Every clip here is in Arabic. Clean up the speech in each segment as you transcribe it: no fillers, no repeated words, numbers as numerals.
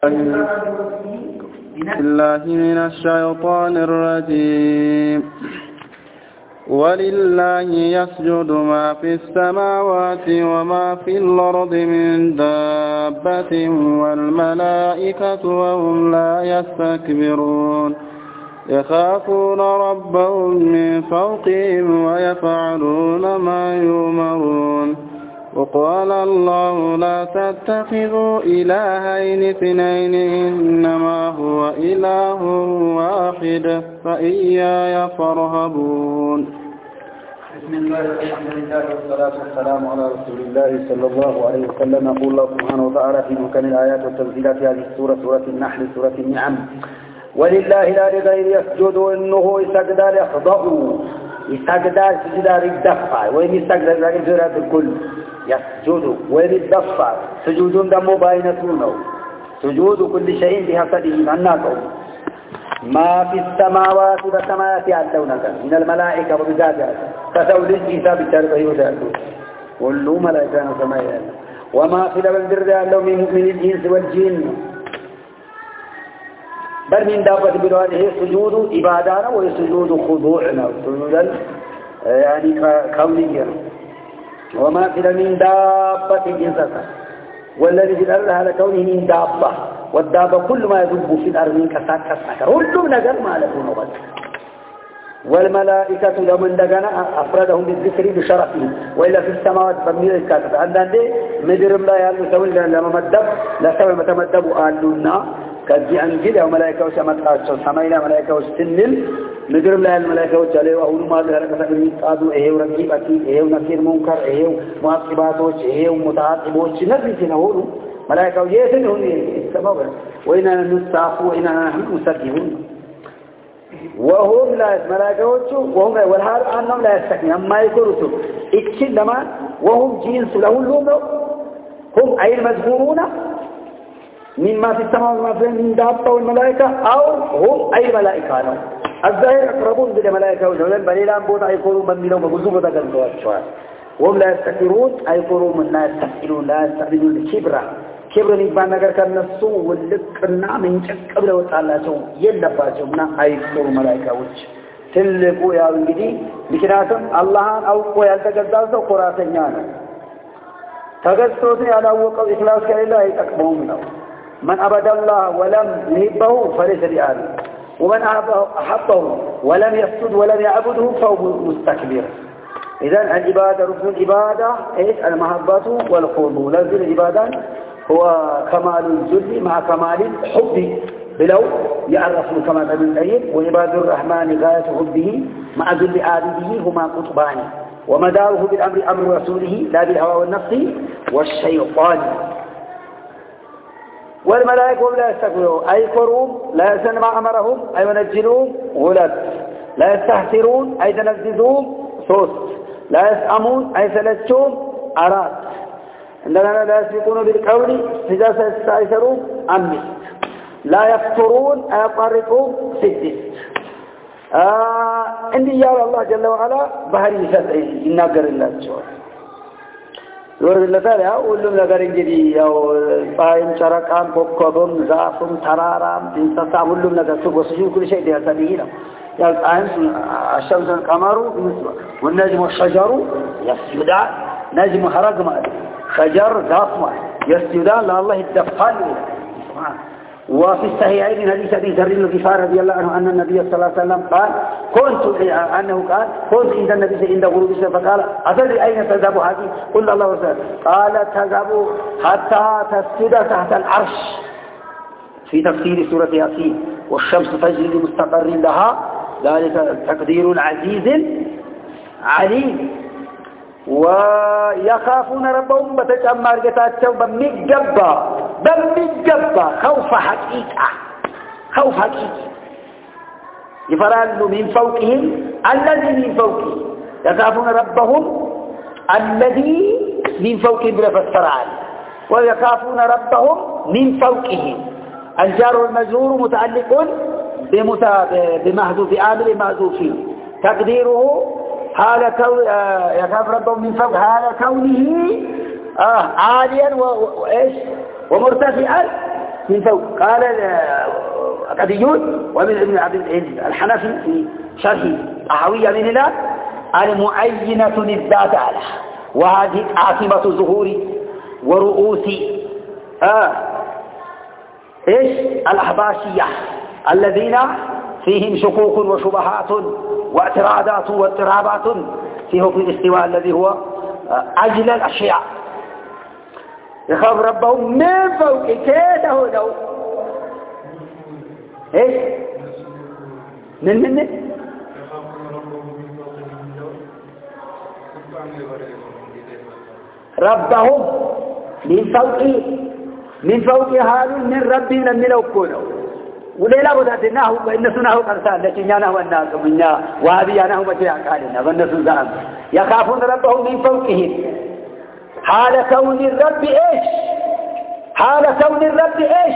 بالله من الشيطان الرجيم. ولله يسجد ما في السماوات وما في الأرض من دابة والملائكة وهم لا يستكبرون يخافون ربهم من فوقهم ويفعلون ما يؤمرون. وقال الله لا تتخذوا إلهين اثنين إنما هو إله واحد فإياي فارهبون. بسم الله الحمد لله والصلاة والسلام على رسول الله صلى الله عليه وسلم. يقول الله سبحانه وتعالى في محكم الآيات والتنزيلات في هذه السورة سورة النحل سورة النعم: ولله لا لغير يسجد إنه يسجد يخضعوا يسجد سجد الدفع وين يسجد سجد الكل يسجد وين الدفع سجود دمو باينتونه سجود كل شيء بحسبه أناكم ما في السماوات والسماوات يعلونك من الملائكة وبذاتها فتولد إيسا بالتربه وذاته كل ملائكة وسماء وما في الأرض يعلو من الإنس والجن بل من دابة بلوانه سجود إبادانا وسجود خضوعنا سجودا يعني كونيا. وما في من دابة إنسانا والذي في الأرض على كونه من دابة والدابة كل ما يذب في الأرض من كساك كلهم نقل ما لكم نغل. والملائكة لمن دقنا أفردهم بالذكر بشرفهم وإلا في السماوات فمير الكاتب عندنا دي مدرم لا يالو سوي لما مدب لا سوي متمدب آلونا كذي أنجيل وملائكة وسمت سماينا ملائكة وستنل مدرم لا الملائكة وجلوا وهم ما ذهرك سبيل قادوا إيه ورقيبتي إيه ونكير منكر إيه معاقباتوش إيه ومتعاقبوش نبي سنهولو ملائكة ويسنهون السبب وإننا نستعفوا وإننا نحن مسجهون وهم لا ملائكة وهم والحال أنهم لا يستكنون ما يكرسوا إكشن لما وهم جنس لهم لهم هم أي المذكورون مما في السماء وما في من دابة والملائكة أو هم أي ملائكة لهم الظاهر أقربون بالملائكة وجولين بليلان بوت أيقورون من ملوم وبزوبة قلبوا أشوار وهم لا يستكبرون أيقورون من لا يستكبرون لا يستكبرون الكبرى كبر نيبان نگر کرنا سو ولكنا من قبل وتعالى سو يلباسونا أيقورون ملائكة وجه تلقوا يا ولدي لكناتم الله أو يالتقداسو قراسنيانا تقدسوتي على وقف إخلاص كالله يتقبهم منه. من أبد الله ولم يحبه فليس بآله ومن أحبه ولم يسجد ولم يعبده فهو مستكبر. إذن العبادة ركن العبادة إيش المحبة والقرب. لازم العبادة هو كمال الذل مع كمال الحب بلو يعرف كما قال الأيب وعباد الرحمن غاية حبه مع ذل عابده هما قطبان ومداره بالأمر أمر رسوله لا بالهوى والنفس والشيطان. والملائكة لا يستكبرون أي كروم لا يسن ما أمرهم أي ينجلون غلط لا يستهترون أي تنزدون صوت لا يسأمون أي سلتشون أراد عندنا لا يسبقون بالقول سجاسة يستعيسرون أمس لا يفترون أي يطرقون سدس إني يا الله جل وعلا بحري سدعي ينقر الله شوال يورد الله تعالى أولهم لغرين جدي أو طائم شرقان كوكبهم زافهم ترارام انتصام أولهم لغرسوك وسجون كل شيء دي أسابيهنا يعني الشمس القمر والنجم والشجر يسجدان نجم حرق مال شجر ضافمة يسجدان لله الدفال سبحانه. وفي الصحيحين حديث أبي ذر الغفاري رضي الله عنه أن النبي صلى الله عليه وسلم قال كنت عند النبي عند غروب الشمس فقال أتدري أين تذهب هذه؟ قل الله ورسوله قال تذهب حتى تسجد تحت العرش في تفسير سورة ياسين والشمس تجري لمستقر لها ذلك تقدير عزيز عليم. ويخافون ربهم بتجمع رجتاتهم بمجبا خوف حقيقة يفرالوا من فوقهم الذي من فوقهم يخافون ربهم الذي من فوقهم بلا فسرعان ويخافون ربهم من فوقهم. الجار والمجرور متعلق بمحذوف عامل محذوف تقديره حال يخاف ربهم من فوق حال كونه عاليا وإيش ومرتفعا من فوق. قال الأكاديون ومن ابن عبد العزيز الحنفي في شرح طحاوية من هنا المعينة للذات على وهذه عاصمة ظهور ورؤوس الأحباشية الذين فيهم شكوك وشبهات واعتراضات واضطرابات في حكم الاستواء الذي هو أجل الأشياء. يخاف ربهم من فوق كيف هدوا من ربهم من فوق هذا من ربنا من أكونه وليلا بدأتناه وإنسناه قرسان لكننا والناس منا وهذياناه متيع قالنا والناس زعم يخافون ربهم من فوقهم حال كون الرب حال كون الرب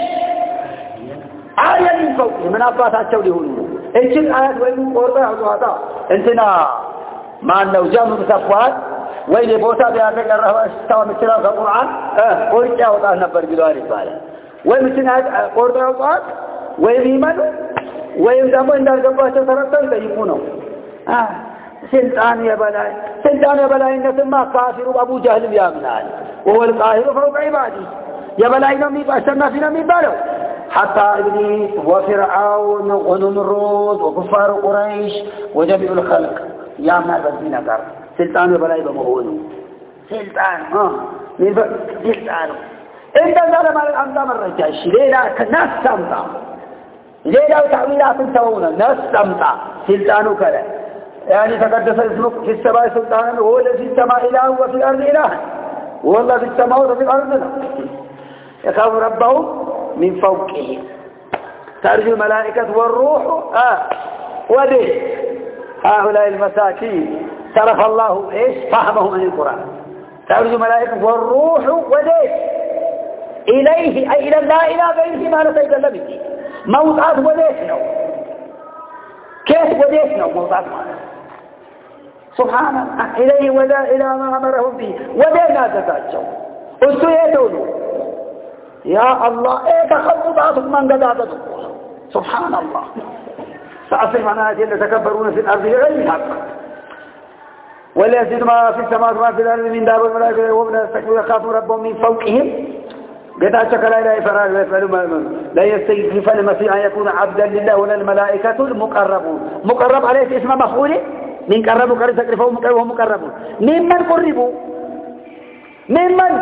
آية من فوقهم من أبطات التوليهون إيش الآيات وإنه قربة وضعطاء انتنا مع النوجام المصفوات وإن بوتا بيارك الرهوة استوى مثلا في القرآن قلت يا وضع نبر بلواري فعلا ومثلا قربة وضعط ويميمنوا ويمداموا إن الجبهة تترطل يكونوا سلطان يا بلاي إنما كافر أبو جهل يامنان وهو القاهر فوق عبادي يا بلاي نمي بأسرنا في نمي بالو حتى إبليس وفرعون ونمرود وكفار قريش وجميع الخلق يامنا بزينا كار سلطان يا بلاي بمهونه سلطان سلطان إنت ظلم على الأنظام الرجاش ليلا كناس سمتا ليلا وتعويلات سوونا ناس سمتا سلطانه كلا يعني تقدس اسمك في السماء سلطانا هو الذي في السماء إله وفي الأرض إله والله في السماء وفي الأرض يخاف ربهم من فوقه ترجو الملائكة والروح وده هؤلاء المساكين صرف الله فهمهم عن القرآن ترجو الملائكة والروح وده إليه أي إلى الله إلى غيره ما نتكلم به موضعات وديسنا كيف وديسنا موضعات معنا سبحان الله إليه ودا إلى ما أمرهم به ودينا تتاجوا قلتوا يدولوا يا الله تخبطات من قدادتكم سبحان الله سأصل معنا الذين تكبرون في الأرض بغير حق ولا يزيد ما في السماء وما في الأرض من دار والملائكة وهم يستكبرون يخافون ربهم من فوقهم قد أشك لا إله فراغ لا يستيقظ المسيح أن يكون عبدا لله ولا الملائكة المقربون مقرب عليه اسم مفعول من قربوا قرب تكرفوا وهم مقربون ممن قربوا ممن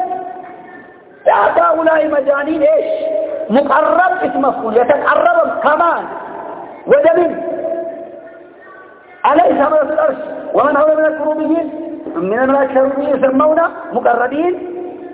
هؤلاء مجانين مقرب اسم مفعول يتقرب كمان ودمين أليس هذا في الأرش ومن هو من الكروبيين من الملائكة الكروبيين يسمون مقربين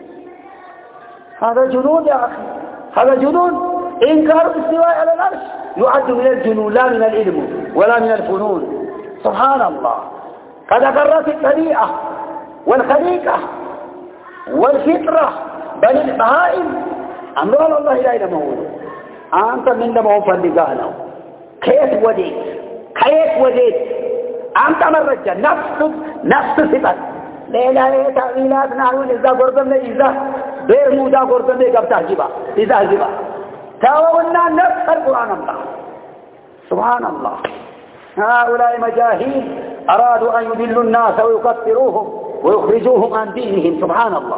هذا جنون يا أخي هذا جنون إنكار الاستواء على العرش يعد من الجنون لا من العلم ولا من الفنون سبحان الله قد أقرت الطبيعة والخليقة والفطرة بل البهائم أمر الله لا إله مهول أنت من دمه فلقانا كيف وديت أنت مرجع نفس صفة لا تأويلات نحن إذا قردم إذا بيرمودا قردم قبتها جبا إذا جبا تاونا نفس القرآن الله سبحان الله هؤلاء مجاهيل أرادوا أن يضلوا الناس ويكفروهم ويخرجوهم عن دينهم سبحان الله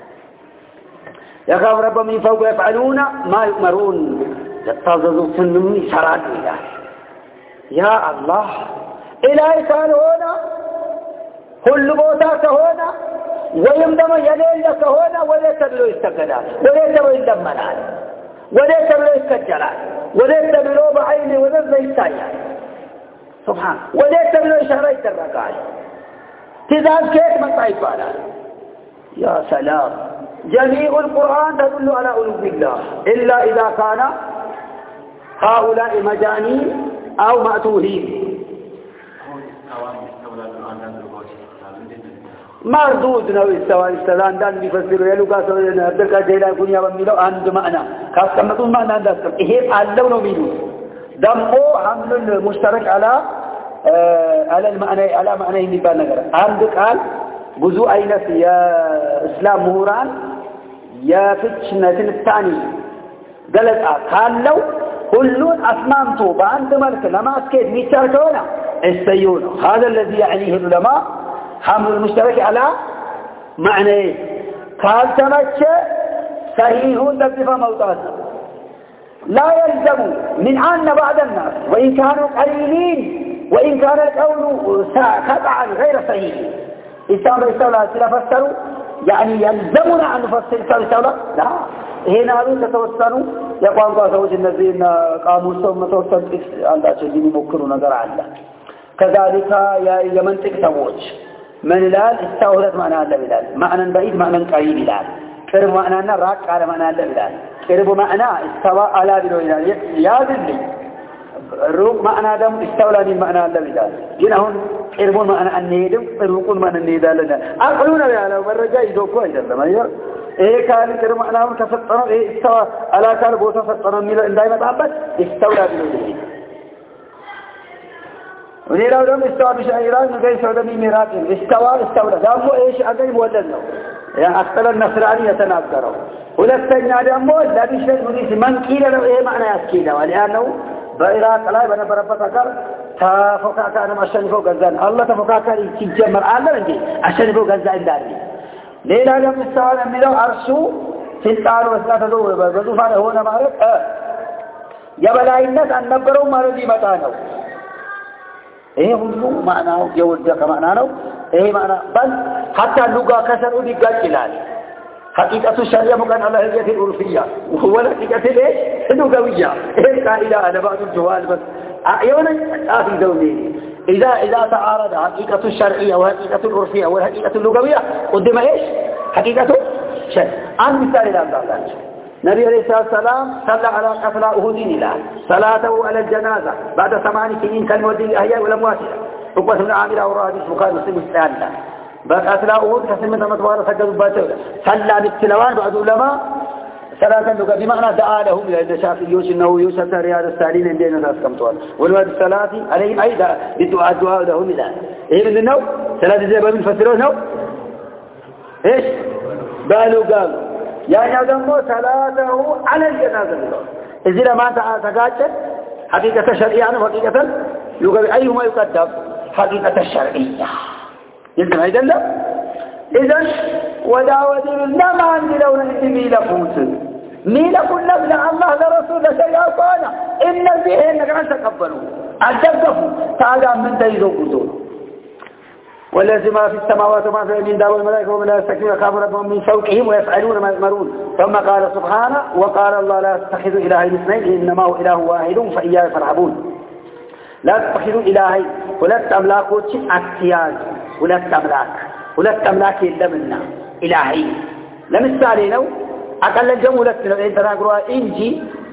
يخاف ربهم من فوق يفعلون ما يؤمرون تظلوا سنمي سراد إله يا الله إلهي كان هنا كل بوتاك هنا ويمدم يلين لك هنا وليس بلو استقلال وليس بلو اللمنان وليس بلو استجلال وليس بلو بعيني وليس يستايا سبحان وليس بلو شريط الرقاي تزال كيف من طيبانا يا سلام جميع القرآن تدل على ألوه الله إلا إذا كان هؤلاء مجانين أو مأتوهين مردود نو استوى استلان دان بيفسروا يلوكا سوين عبدالله جيلان كنيا بميلو عند معنى خاص كمتون معنى عندك إيه علو نو ميلو دمو حمل المشترك على المعنى على معنى يبان نجرا عندك قال جزء أينس يا إسلام مهوران يا فتشنا الثاني ገለጻ ካለው ሁሉን አስማምቶ በአንድ መልክ ለማስኬድ የሚቻል ከሆነ እሰየው ነው هذا الذي يعنيه العلماء حمل المشترك على معنى ካልተመቸ صحيحون دفع موضوعات لا يلزم من أن بعض الناس وإن كانوا قليلين وإن كان القول قطعا غير صحيح استولى فسروا يعني يلزمنا أن نفسر استولى لا هنا هذول تتوسلوا يقوم بزوج النزين قاموسهم متوسل الله جل يمكرون نظر الله كذلك يا منطق سووج من الآن استولت معنى الله بلال معنى بعيد معنى قريب بلال قرب معنى راق على معنى الله بلال قرب معنى استوى على بلال يا ذلي روق معنى دم استولى من معنى الله بلال جنهم قربون معنى النيدم روقون معنى النيدال لنا أقولون بلال والرجاء يدوكوا إذا ما ير إيه كان قرب معناهم تفطروا إيه استوى على كار بوتا فطروا ميلا دائما تعبت استولى بلال ونيراو دم استوى بشعيران نقاي سعودة من ميراقين استولى دامو إيش أقل مولدنا يعني أكثر النصراني يتناقروا ولستنى دامو لا بشيء ونيس من كيل له إيه معنى يسكيله ولأنه بإراق لا يبنى بربطكر تفكاك أنا عشان فوق الزان الله تفكاك يتجمر الله نجي عشان فوق الزان داري ليلا دم استوى من له عرشو سلطان وسلاة دو بزوفان هنا معرف يبلا الناس أن نبروا ما رضي متانو إيه هو معناه يودي كمعناه إيه معناه بل حتى اللغة كسروا بقال إلال حقيقة الشريعة مكان على هي العرفية وهو حقيقة ليش اللغوية إيه قائلة أنا بعض الجوال بس أيونا آخر دولي إذا تعارض حقيقة الشرعية وحقيقة العرفية والحقيقة اللغوية قدم إيش حقيقة شرع عن مثال الآن الله نبي عليه الصلاة والسلام صلى على قتل أهود الله صلاته على الجنازة بعد 8 سنين كان مودي الأحياء والأموات عقبة بن عامر أوراق بخاري مسلم الثالثة بعد قتل أهود كسمة متوارى سجدوا باته صلى بالتلوان بعد علماء صلاة لغة بمعنى دعا لهم لأن شافعي إنه يوسف رياض السالين عندنا ناس كم طوال والواد الصلاة عليهم أيضا بالدعاء لهم إلى إيه من النوم صلاة زي ما بنفسرون نوم إيش قالوا يعني دمو صلاته على الجنازة إذا ما تقاتل حقيقة الشرعية وحقيقة لغة أيهما يقدم حقيقة الشرعية يلزم أيضا لا إذن وداود لا ما عندي لون ميل فوت ميل كل ابن الله لرسول شيئا إن به إنك أن تقبلوا أجدفوا تعالى من تيزو قدون والذي ما في السماوات وما في الأرض دار الملائكة ومن لا يستكبرون يخافون ربهم من فوقهم ويفعلون ما يؤمرون ثم قال سبحانه وقال الله لا تتخذوا إلهين اثنين إنما هو إله واحد فإياي فارهبون لا تتخذوا إلهين ولست أملاكوا اختيار ولست أملاك إلا منا إلهين لمثالي لو أقل الجمع ولست إن تناقروا إنجي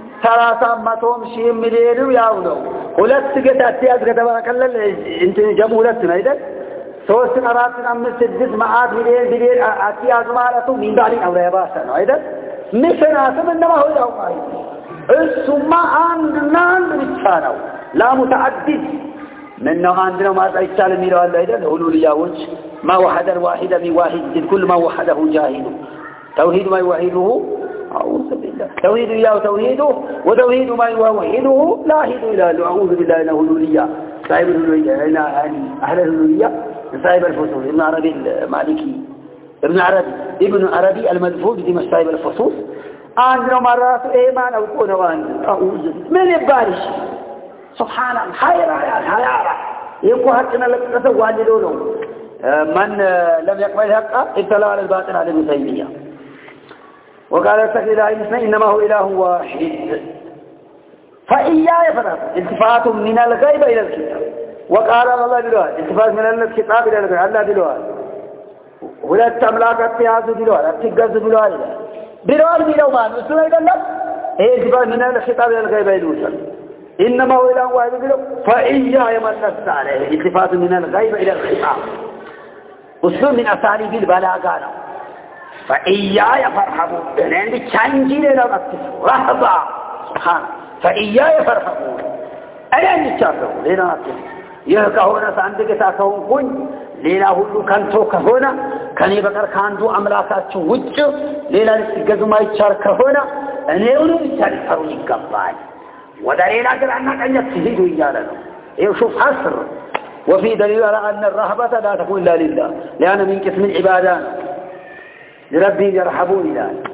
300 شيء مليون وياولو ولست قتاتيات قتبارك الله انت جمع ولست إذن 3 4 5 6 معاد مليون أتياز مالته من داري أو ريباسا أيضا مثل هذا إنما هو يوم السماء عندنا بالتانو لا متعدد منه عندنا ما يتسال ميلو الله أيضا الأولولية وجه ما وحد الواحد بواحد كل ما وحده جاهد توحيد ما يوحده أعوذ بالله توحيد إياه توحيده وتوحيد ما يوحده لا هيد إلا أعوذ بالله إنه الأولولية صاحب الأولولية أهل الأولولية صاحب الفصول ابن عربي المالكي ابن عربي المدفوع بدمشق صاحب الفصول عندنا مرات إيمان أو كون أعوذ من البارش سبحان الله حيرة يبقى حقنا لك نسوى لونه من لم يقبل حقا ابتلى على الباطل على ابن تيمية وقال اتخذ إله اثنين إنما هو إله واحد فإياي فرق التفات من الغيب إلى الكتاب وقال الله بالوحد التفات من الكتاب إلى الغيب الله بالوحد ولا تملاك اتياز بالوحد اتقاز بالوحد بالوحد ما نسوى إذا لك التفات من الكتاب إلى الغيب إلى الكتاب إنما هو إله واحد فإياي من نفس عليه التفات من الغيب إلى الخطاب أسلوب من أساليب البلاغة فإياي فارحبون عندي تشانجي لنا رهبا سبحان فإياي فارحبون أنا عندي تشاكرون لنا نفسه يهكهونا سعندك تاكهون كن لنا هلو كنتو كهونا كان يبقر كاندو أملاكات وجه لنا نستقذ ما يتشاركهونا أنا أقول بالتالي فروني قبال ودليل أجل أنك أن يتسهدوا إيانا شوف حصر وفي دليل على أن الرهبة لا تكون إلا لله لأن من قسم العبادات لربي يرحبون ذلك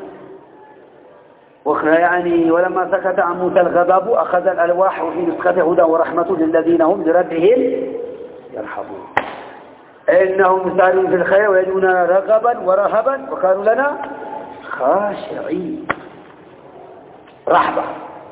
يعني ولما سكت عن موسى الغضب أخذ الألواح وفي نسخته هدى ورحمة للذين هم لربهم يرحبون إنهم مسارعون في الخير ويدعوننا رغبا ورهبا وكانوا لنا خاشعين رحبة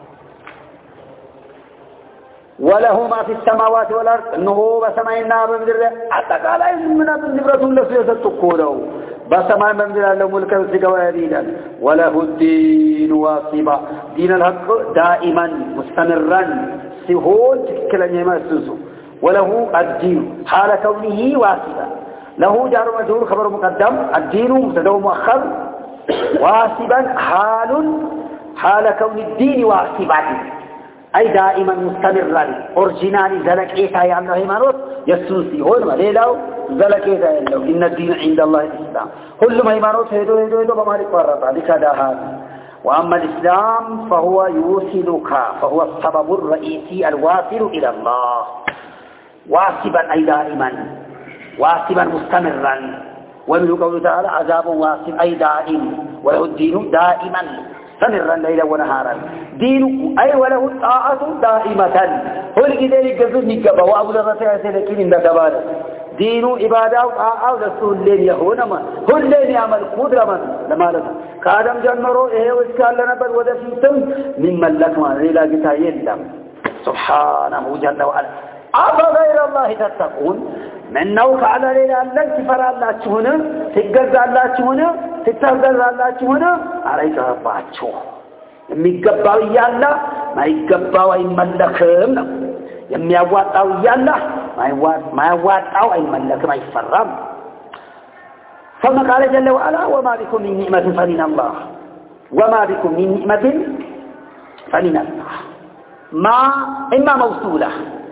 وله ما في السماوات والأرض إنه بسمعنا بمدر حتى قال إن من النبرة التي يستقونه بسمع بمدر له ملك السجوات دينا وله الدين واصبا دين الحق دائما مستمرا سهول تكلا نعمة السنسو وله الدين حال كونه واصبا له جار مجهول خبر مقدم الدين مبتدا مؤخر واصبا حال كون الدين واصبا أي دائما مستمرا أورجينالي زلكيتا يا الله هيمانوت يسوسي هون ما ليلاو زلكيتا يلو إن الدين عند الله الإسلام كل ما هيمانوت هيدو بمالك ورطا لكذا هذا وأما الإسلام فهو يوصلك فهو السبب الرئيسي الواصل إلى الله واصبا أي دائما واصبا مستمرا ومن قوله تعالى عذاب واصب أي دائم وله الدين دائما مستمرا ليلا ونهارا دين أي وله الطاعة دائمة هو لذلك جزء نقبه وأبو الرسول سيلكين إن دبارة دين عبادة وطاعة ولسه الليل يهونما هو الليل يعمل قدر من لما لك كادم جنروا إيه وإسكال لنا بل ودفيتم ممن لكما ليلا قتاين لهم سبحانه جل وعلا أفغير الله تتقون من نوك على ليلة أنك تفرع الله تهنا تقرز الله تهنا تتهدر الله تهنا عليك رباتشو يميقباو إيالله ما يقباو أي ملكم يميقباو إيالله ما يواتاو أي ملكم أي فرم ثم قال جل وعلا وما بكم من نعمة فمن الله وما بكم من نعمة فمن الله ما إما موصولة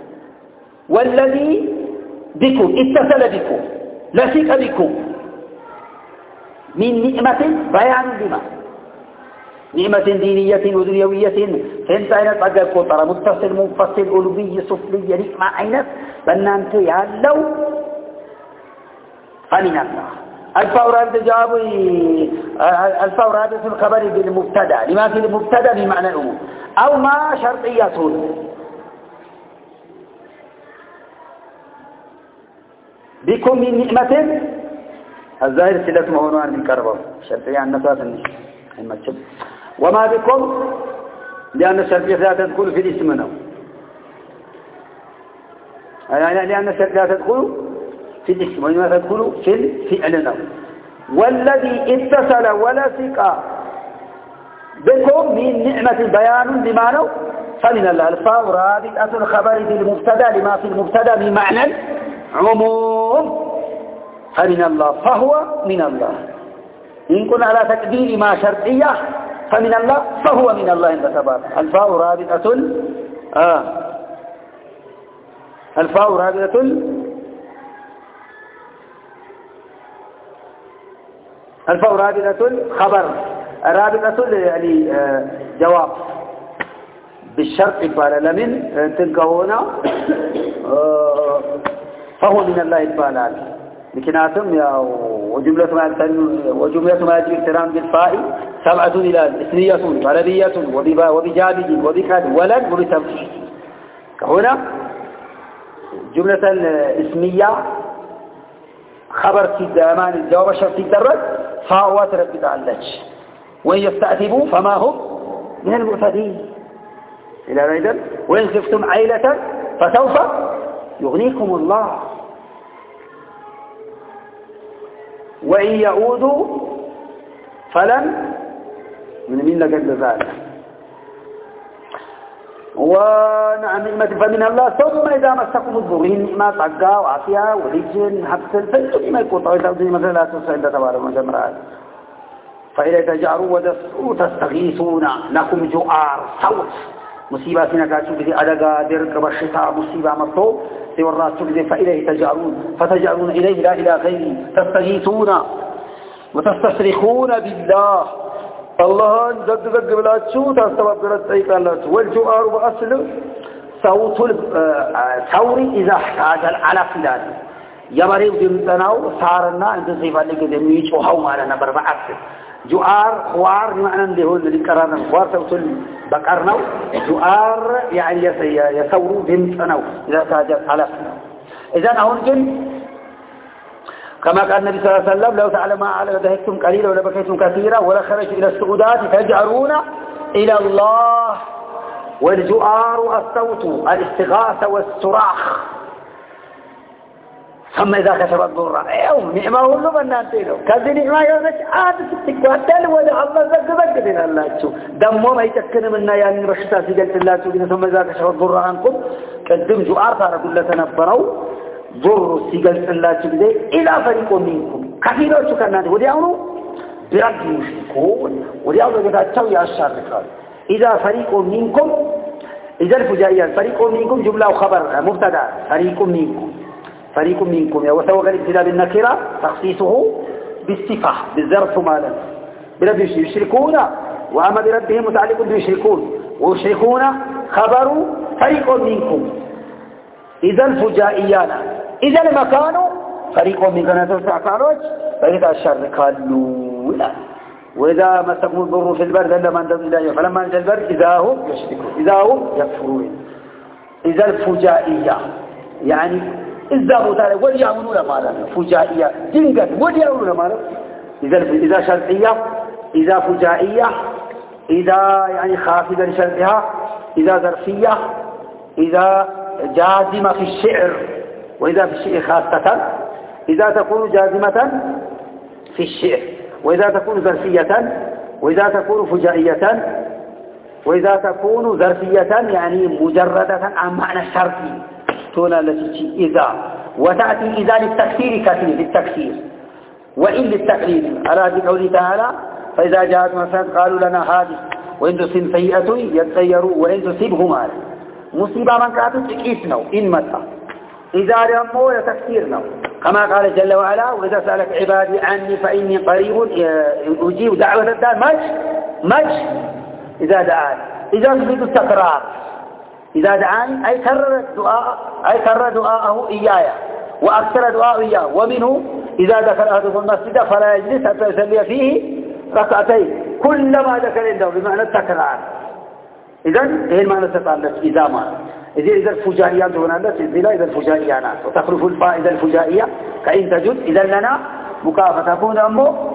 والذي بكم اتصل بكم لصق بكم من نعمة بيان لما نعمة دينية ودنيوية فانت عينت أجل قطر متصل منفصل ألوبي سفلي نعمة عينت بأنت يالو فمن الله الفورات جاب الفورات في الخبر بالمبتدا لما في المبتدا بمعنى الأمور أو ما شرطية بكم من نعمة الظاهر سلة مهونوان من كربه شرطية عن نفاس المجب وما بكم لأن الشرطية لا تدخل في الاسم نو يعني لأن الشرطية لا تدخل في الاسم وإنما تدخل في الفعل نو والذي اتصل ولصق بكم من نعمة بيان لما نو فمن الله الفاء رابطة الخبر بالمبتدا لما في المبتدا بمعنى عموم فمن الله فهو من الله إن كنا على تقدير ما شرطية فمن الله فهو من الله عند تبارك الفاء رابطة الفاء رابطة خبر رابطة يعني جواب بالشرط إبالة لمن تنقهونا فهو من الله إبالة لكناتهم وجملة ما يجب اقتران بالفاء 7 إلى إثنية عربية وبجابج وبكاد ولد وبتوكيد هنا جملة الاسمية خبر تدامان الجواب الشرطي درد فهو تربط على اللج وإن يستعتبوا فما هم من المعتدين إلى أيضا وإن خفتم عيلة فسوف يغنيكم الله وإن يعودوا فلن من لقد ذلك ونعم نعمة فمن الله ثم إذا مسكم الضر ما طقا وعافية ورجل حبس الفلس ما يكون طويل تبدي مثلا لا تسعد تبارك وتعالى فإذا تجعروا وتستغيثون لكم جؤار صوت مصيبة سنكاتشو بذي أدقى درق بشطاء مصيبة مطلوب سيوراتشو بذي فإليه تجعرون فتجعرون إليه لا إلى غيره تستغيثون وتستصرخون بالله الله زق بلاتشو تستوى برتيك الله والجوار بأصل صوت الثوري إذا احتاج على فلان يمريض دمتناو صارنا عند صفة اللي كده ميشو هاو مالنا بربعات جوار خوار بمعنى اللي هو اللي كررنا خوار صوت البقرناو جوار يعني يثوروا دمتناو إذا احتاج على فلان إذا هون جن كما قال النبي صلى الله عليه وسلم لو تعلم ما على ذهبتم قليلا ولا بكيتم كثيرا ولا خرج إلى السعودات تجأرون إلى الله والجؤار الصوت الاستغاثة والصراخ ثم إذا كشف الضر يوم نعمة له بنانتينه كذي نعمة يونس عاد ستقاتل ولا الله زق من الله شو دمه ما يتكن منا يعني رشتا سجلت الله شو ثم إذا كشف الضر عنكم قدم جؤار صار كل تنبروا ضر سجلت الله شو إلى فريق منكم كثيرا شو كنا وديعونه برب يشركون وديعونه إذا تسوي الشر إذا فريق منكم إذا الفجائيات فريق منكم جملة وخبر مبتدا فريق منكم وسوى الابتداء بالنكرة تخصيصه بالصفة بالظرف مالا برب يشركون وأما بربهم متعلق بيشركون ويشركون خبر فريق منكم إذا الفجائيان إذا المكان فريق منكم تسع كاروج فإذا الشر قالوا لا وإذا مسكم الضر في البر لما انتم إليه فلما انتم البر إذا هم يشركون إذا هم يكفرون إذا الفجائية يعني إذا متعلق وليعونون مالا فجائية جنجا وليعونون مالا إذا شرطية إذا فجائية إذا يعني خافضة لشرطها إذا ظرفية إذا جازمة في الشعر وإذا في الشعر خاصة إذا تكون جازمة في الشعر وإذا تكون ظرفية وإذا تكون فجائية وإذا تكون ظرفية يعني مجردة عن معنى الشرطي تونا التي إذا وتأتي إذا للتكثير كثير للتكثير وإن للتقليل على قوله تعالى فإذا جاءت مثلا قالوا لنا هذه وإن تصب سيئة يتغيروا وإن تصبه مال مصيبة من كانت تكيسنا إن متى إذا رموا يتكثيرنا كما قال جل وعلا وإذا سألك عبادي عني فإني قريب أجيب دعوة الدار مج إذا دعاني إذا تريد التكرار إذا دعاني أي كرر دعاءه إياي وأكثر دعاءه إياه ومنه إذا دخل أحدكم المسجد فلا يجلس حتى يصلي فيه ركعتين كلما دخل عنده بمعنى التكرار إذن هي المعنى تتعلق إذا ما إذا الفجائيات هنا إذا الفجائيات وتخلف الفاء إذا الفجائية كإن تجد إذا لنا مكافأة تكون أمه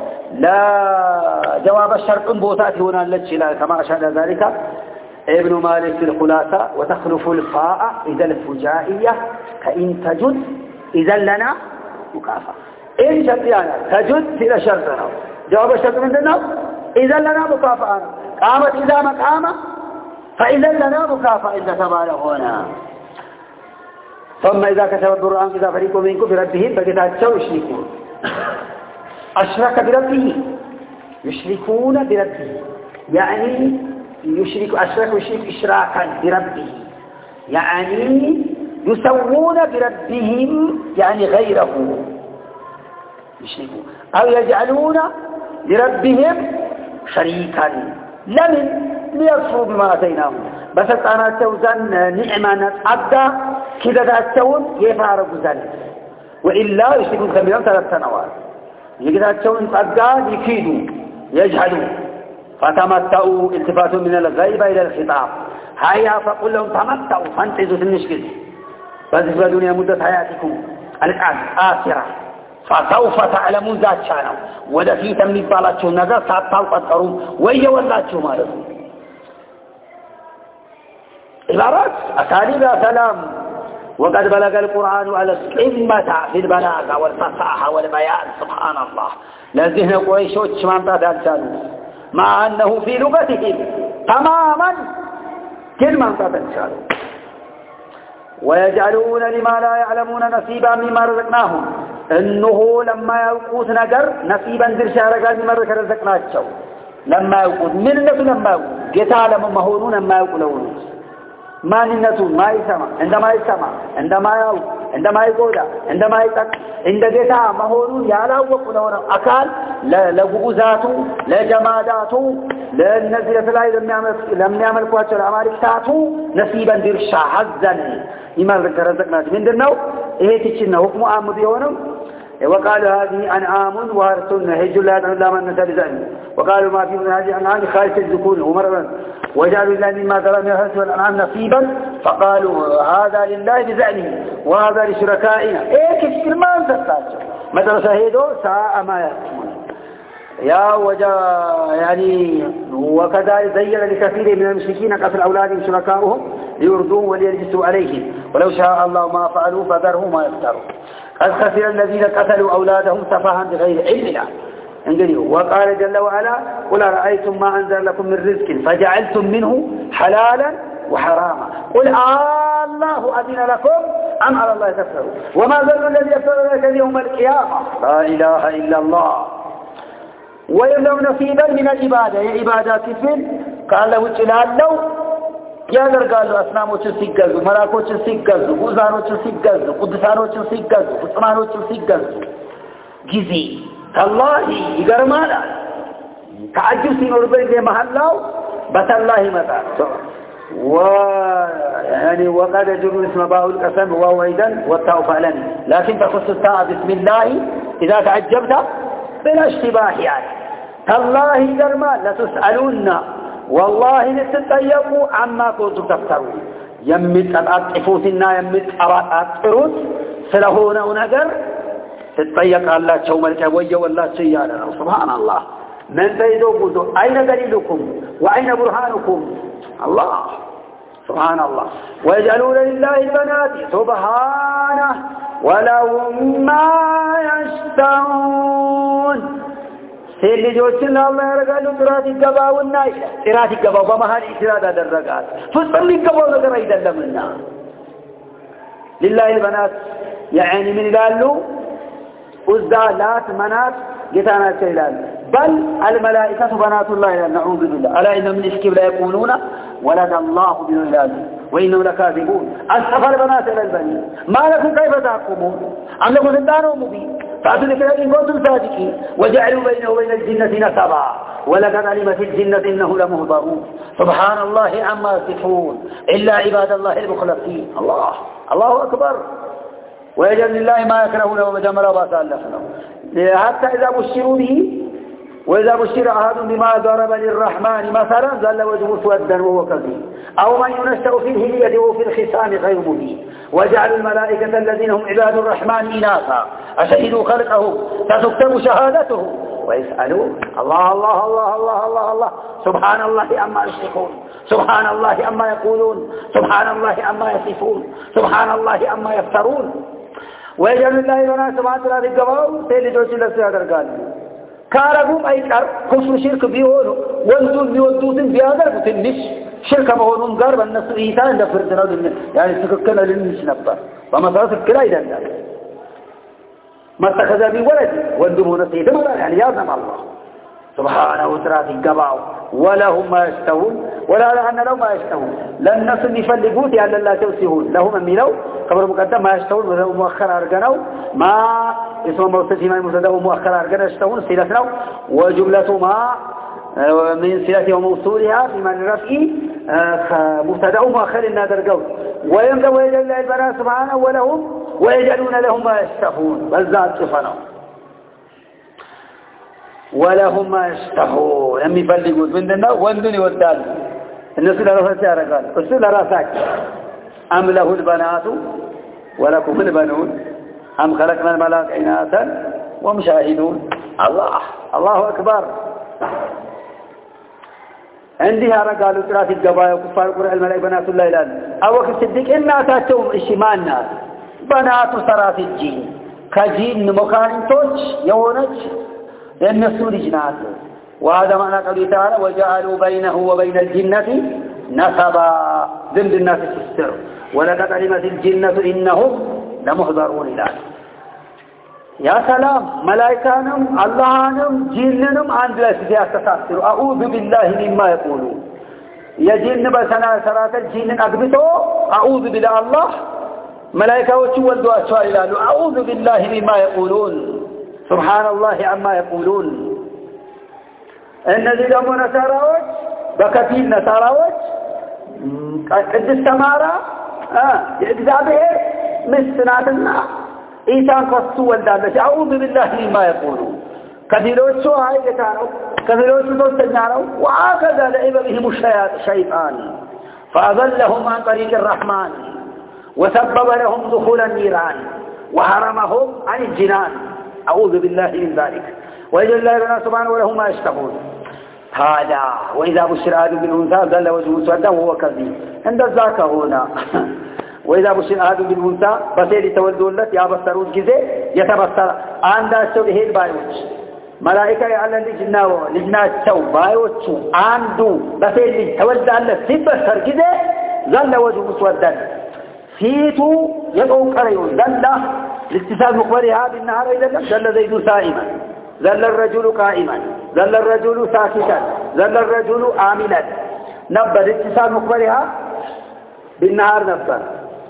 لا جواب الشرط بوتات هنا للشلال كما أشار ذلك ابن مالك في الخلاصة وتخلف الفاء إذا الفجائية كإن تجد إذا لنا مكافأة إن شرطيانا تجد إلى شرطنا جواب الشرط من ذنب إذا لنا مكافأة قامت إذا مقامة فإذا لنا مكافأة إذا تباله هنا ثم إذا كتب الضرآن إذا فريق منكم بربهم فقتاتوا يشركون أشرك بربه يشركون بربه يعني أشرك يشرك إشراكا بربه يعني يسوون بربهم يعني غيره يشركون أو يجعلون لربهم شريكا لمن ليكفروا بما أتيناهم بس أنا توزن نعمة أبدا كذا تتون يفارق ذلك وإلا يشركون كبيرا 3 سنوات يقدر تتون أبدا يكيدوا يجهلوا فتمتعوا التفات من الغيبة إلى الخطاب هيا فقل لهم تمتعوا فانتزوا في المشكلة بس في الدنيا مدة حياتكم الآن آخرة فسوف تعلمون ذات شانه ودفي تمني بالاتشو نظر ساتاو قطرون ويا واللاتشو مالهم عبارات أساليب سلام وقد بلغ القرآن على القمة في البلاغة والفصاحة والبيان سبحان الله لذهن قريشوش مانطات ألسانه مع أنه في لغتهم تماما كل مانطات ألسانه ويجعلون لما لا يعلمون نصيبا مما رزقناهم إنه لما يوقوت نجر نصيبا درشارك مما رزقناهم لما يوقوت من الناس لما يوقوت قتال من مهونون لما يوقلون ማንነቱ ማይሰማ እንደማይሰማ እንደማያው እንደማይጎዳ እንደማይጠቅ እንደጌታ መሆኑን ያላወቁ ነው አካል ለጉጉዛቱ ለጀማዳቱ ለነዚህ ለተለያዩ ለሚያመልኳቸው ለአማልክታቱ ነሲበን ድርሻ ሐዘን ይመልክ ረዘቅናት ምንድነው ይሄ ትችና ሁክሙ አምድ የሆነው وقالوا هذه أنعام وحرث حج لا يدعون من نسل زعم وقالوا ما في من هذه أنعام خالص الذكور ومرضا وجعلوا لله مما ذرى من الحرث والأنعام نصيبا فقالوا هذا لله بزعمه وهذا لشركائنا كيف ما انتظر مدرسة هيدو ساء ما يحكمون يا وجا يعني وكذلك زين لكثير من المشركين قتل أولادهم شركائهم ليردوهم وليلبسوا عليهم ولو شاء الله ما فعلوا فذرهم ما يفترون قد خسر الذين قتلوا أولادهم سفها بغير علم انقلوا وقال جل وعلا قل أرأيتم ما أنزل لكم من رزق فجعلتم منه حلالا وحراما قل الله أذن لكم أم على الله تفترون وما ذل الذي يفتر لك يوم القيامة لا إله إلا الله ويملوا نصيبا من العبادة يا عبادات الفل قال له جلال لو ያደርጋሉ አስናሞችን ሲገዙ መላእክቶችን ሲገዙ ጉዛኖችን ሲገዙ ቅዱሳኖችን ሲገዙ ፍጥማኖችን ሲገዙ ጊዜ አላህ ይገርማል ተዓጅብ ሲኖርበት የመሐላው በተላህ ይመጣል يعني وقد يجر اسم باء القسم وهو ايضا والتاء فعلا لكن تخص التاء بسم الله اذا تعجبت بلا اشتباه يعني الله يجرما لا تسالون والله لتطيقوا عما كنتم تفترون يمتطفوتنا يمتطرطሩት ስለሆነው ነገር ትጠየቃላችሁ መልከ ወየውላችሁ ይያለ ነው ሱብሃንአላህ من تيدوكم اين دليلكم واين برهانكم الله سبحان الله ويجعلون لله البنات سبحانه ولهم ما يشتهون ልጆችን አላህ ያረጋሉ ጥራት ይገባውና ጥራት ይገባው በመሃል ኢስራድ አደረጋት ፍጹም ይገባው ነገር አይደለምና لله البنات يعني من قالوا وزالات منات ጌታናቸው ይላል بل الملائكه بنات الله نعوذ بالله الا ان من الاسكب لا يقولون ولد الله بالولاد وانهم لكاذبون اصطفى البنات الى البنين ما لكم كيف تحكمون ام لكم سلطان مبين فأتوا لكذلك إن كنتم صادقين وجعلوا بينه وبين الجنة نسبا ولقد علمت الجنة إنه لمهضرون سبحان الله عما يصفون إلا عباد الله المخلصين الله أكبر ويجعل لله ما يكرهون ومجمل وباسالفنا حتى إذا بشروا به وإذا بشر أحد بما ضرب للرحمن مثلا ظل وجهه سودا وهو كظيم أو من ينشأ في الهلية وفي الخصام غير مبين وجعل الملائكة الذين هم عباد الرحمن إناثا أشهدوا خلقه فتكتب شهادته ويسألون الله الله الله الله الله الله سبحان الله عما يشركون سبحان الله عما يقولون سبحان الله عما يصفون سبحان الله عما يفترون ويجعل الله لنا سبحانه وتعالى الجواب سيلجوش لسيادر قال كارغوم ايكار كفر شرك بيهونو وندون بيودوتن بيادرغو تنش شرك مهونون غار በእነሱ እይታ እንደ ፍርድ ነው يعني ትክክል ልንሽ ነበር በመሰረቱ ትክክል አይደለም መተከዘ ቢወለድ ወንድም ሆነ ሴት ማለት يعني ያዘም الله سبحانه وتعالى ይገባው ولهم ما يشتهون ولا لأن لهم ما يشتهون للناس يفلقوت يعني الله ሲሆን لهم የሚለው خبر مقدم ما يشتهون مؤخر አርገነው ما اسم موصف ما مبتدا مؤخر أرجع يشتهون صلتنا وجملة ما من صلته وموصولها في من رفع مبتدا مؤخر النادر قول ويمدى ويجعل البنات سبحانه ولهم ويجعلون لهم ما يشتهون بالذات صفنا ولهم ما يشتهون هم يفلقون من دنا وندني والدال الناس لا رفع رجال الناس لا رفع أم له البنات ولكم البنون أم خلقنا الملائكة إناثا ومشاهدون الله أكبر عندها قالوا ثلاثة قبائل وكفار القرآن الملائكة بنات الله إلى أو وقت الصديق إنا تاتهم إشمان الناس بنات صراط الجين كجين مكان توج يونج النسو لجنات وهذا معنى قوله تعالى وجعلوا بينه وبين الجنة نسبا ضمن الناس في السر ولقد علمت الجنة إنهم لمحضرون إلى يا سلام ملائكانهم اللهانهم جننهم عند لا يستطيع أعوذ بالله مما يقولون يجن بسنا سرات الجن أقبته أعوذ بالله الله ملائكة وتولدوا أسوال الله أعوذ بالله مما يقولون سبحان الله عما يقولون الذي دموا نساراوج بكثير نساراوج قد استمارا إجزابه مستناتنا إيسان قصوا والدالة أعوذ بالله مما يقولون كثيرون سوء هاي كانوا كثيرون سوء تجاروا وهكذا لعب بهم الشيطان فأضلهم عن طريق الرحمن وسبب لهم دخول النيران وحرمهم عن الجنان أعوذ بالله من ذلك وإذا الله لنا سبحانه وله ما يشتهون هذا وإذا بشر أحد بالأنثى ظل وجهه مسودا وهو كظيم عند ذاك هنا وإذا بشر أحد بالأنثى بصير تولدوا لك يا بصرون كذا يتبصر عند السبه البايوش ملائكة على لجنا تشو بايوش عنده بصير تولد على سبصر كذا ظل وجهه مسودا فيتو يدعو قريون ظل لاتصال مقبرها بالنهار إذا ظل زيد سائما ظل الرجل قائما ظل الرجل ساكتا ظل الرجل عاملا نبر اتصال مقبرها بالنهار نبر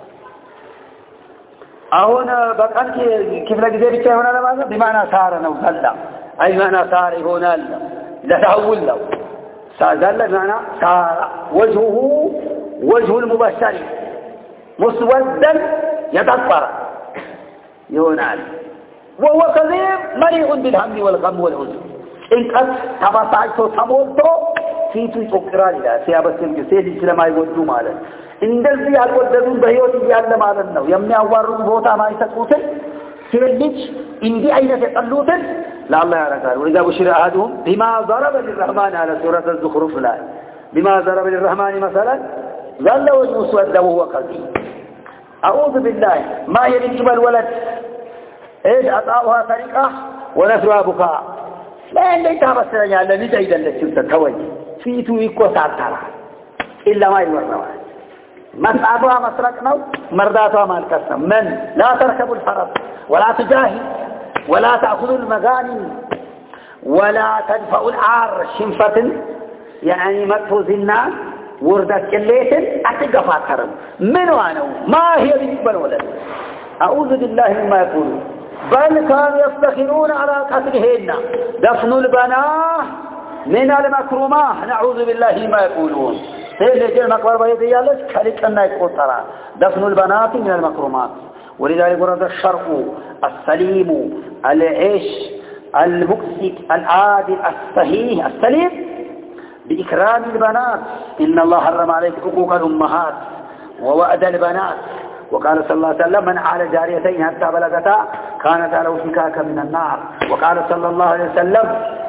هنا بقى كيف لقيت بيتي هنا لماذا بمعنى صار نو ظل أي معنى صار هنا لا تحول له ظل بمعنى صار وجه المبشر مسودا يتطر يونان وهو كذب مريء بالهم والغم والحزن إن قد تبصعته تموته فيتو يفكران إلى سيابسهم جسيد إسلام يودو مالا إن دلسي الوددون بهيوتي يعلم مالا نو يمني أوارون بوتا ما يسكوتن سيلج إن دي عينة يقلوتن لا الله يعلم وإذا بشر أحدهم بما ضرب للرحمن على سورة الزخرف لا بما ضرب للرحمن مثلا ظل وجه مسودا وهو كظيم أعوذ بالله ما يلج بالولد إيش أطاؤها طريقة ونسرها بكاء لا عندي تابسنا يا الذي جيدا لك توجه في تويكو ساترا إلا ما يورنا مسعدها مسرقنا مرداتها ما الكسم من لا تركبوا الفرس ولا تجاهي ولا تأخذوا المغانم ولا تدفعوا العار شنفة يعني مدفوز الناس وردت كليت أتقفات كرم من وانو ما هي بالنسبة الولد أعوذ بالله مما يقولون بل كانوا يفتخرون على قتلهن دفن البنات من المكرمات نعوذ بالله مما يقولون سيد جل مقبر بيدي يالله خليك أنه يقول دفن البنات من المكرمات ولذلك ورد الشرع السليم العيش المكسك العادل الصحيح السليم بإكرام البنات إن الله حرم عليك حقوق الأمهات ووأد البنات وقال صلى الله عليه وسلم من على جاريتين حتى بلغتا كانت له فكاكا من النار وقال صلى الله عليه وسلم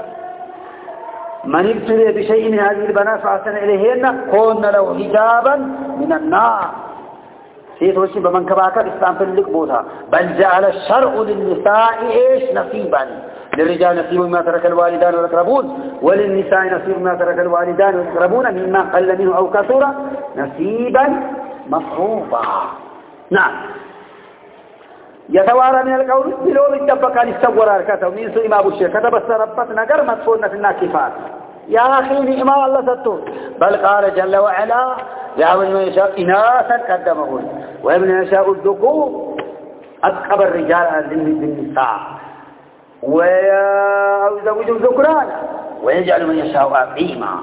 من ابتلي بشيء من هذه البنات فأحسن إليهن كون له حجابا من النار سيتوشي بمن كباكا بإسلام في اللقبوتها بل جعل الشرع للنساء إيش نصيبا للرجال نصيب مما ترك الوالدان والأقربون وللنساء نصيب مما ترك الوالدان والأقربون مما قل منه أو كثر نصيبا مفروضا نعم يتوارى من القول بلو بالدبك أن يستور أركاته من سوء ما بشير كتب السربت نقر مدفونة في الناكفات يا أخي نعمة الله ستون بل قال جل وعلا يعمل من يشاء إناثا قدمهن ومن يشاء الذكور أتقب الرجال بالنساء ويزوج الذكران ويجعل من يشاء عقيما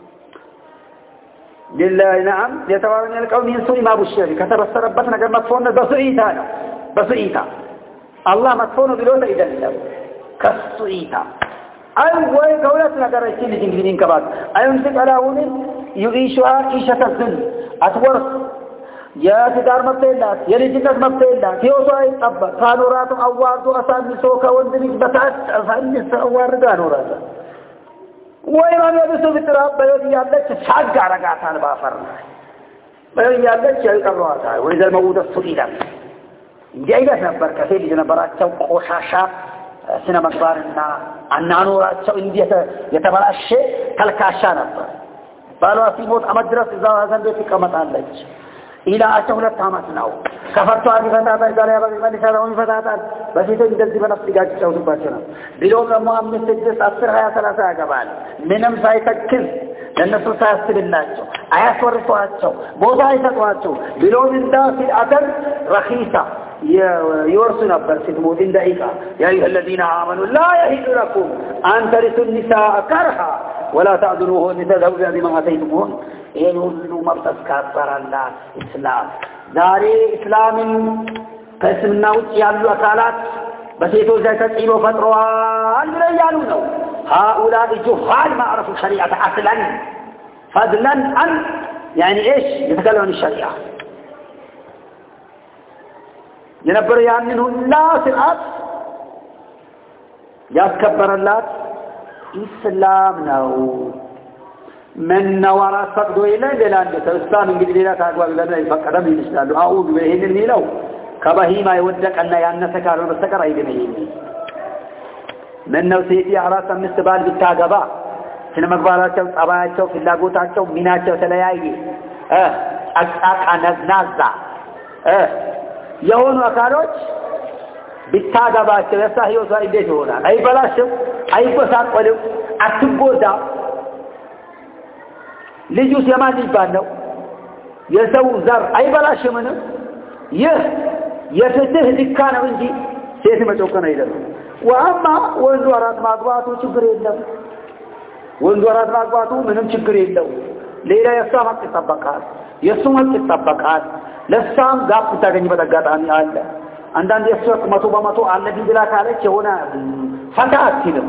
لله نعم يتوارى من القول من سوء ما بشير كتب السربت نقر مدفونة بسئيتا الله مدفونه بلوتا إذا الله كسئيتا أي قولتنا قرأتين لجنجلين كبات أيمسك على هوني يعيشها عيشة الذل أتورث يا تدار مبتلات يا لجنة مبتلات يوضع يطبق قانورات أوارد أسان نسوكا واندنك بتعس أسان نسا أوارد قانورات وإمام يبسو بالتراب بيوتي يالك تشاق رقعتان بافرنا بيوتي يالك شيء قرراتها وإذا الموضوع الصليلة جايلة نبر كثير جنبرات سوق وشاشا سنة مقبارنا النانورات سوق اندية يتبرع الشيء تلكاشا نبر بالوا في موت أمدرس إذا هذا بيتي قمت عن لج إلى أشهر تامتناو كفرتوا عن فتاة إذا لا يبقى من سالهم فتاة بس إذا جدد بنفس جاج شوط باشنا بلوغ مؤمن سجس أكثر حياة ثلاثة أقبال منهم سايتكز ለነሱ ሳያስብላቸው አያስወርቷቸው ቦታ አይሰጧቸው ብሎም እንዳሲ አተር ረኺሳ يورث نبر ستمود دقيقة يا أيها الذين آمنوا لا يحل لكم أن ترثوا النساء كرها ولا تعذروهن لتذهبوا ببعض ما آتيتموهن إنه مرتز كبر الله إسلام داري إسلام كاسمنا وجيالو أكالات بسيطو زي تسعيب وفتروا الرجالون هؤلاء جهال ما عرفوا الشريعة أصلا فضلا عن يعني إيش يتكلمون عن الشريعة ينبر يامنه الله سرعات يتكبر الله إسلام نو من نوارات فقدوا إلا لأن الإسلام انجد لنا تقوى لنا يفكر من الإسلام أعوذ بهن الميلو كبهيما يودك أن يعنسك على المستقر أي بمهين من نو سيدي عراس المستبال بالتاقبا سنة مقبالاتهم أباياتهم في اللاقوتاتهم مناتهم سلاياي أكاكا نزنازا የሆኑ አካሎች ቢታገባቸው የሳህዮት ላይ እንዴት ይሆናል አይበላሽም አይበሳቆልም አትጎዳ ልጁ የማን ይባል ነው የሰው ዘር አይበላሽም ይህ የፍትህ ልካ ነው እንጂ ሴት መጮከን አይደለም ወአማ ወንዱ አራት ማግባቱ ችግር የለም ወንዱ አራት ማግባቱ ምንም ችግር የለው ሌላ የሷ መብት ይጠበቃል የሱ መብት ይጠበቃል ለሳም ጋፕ ታገኝበት አጋጣሚ አለ አንዳንድ የሷ መቶ በመቶ አለ ቢብላ ካለች የሆነ ፈታ አትልም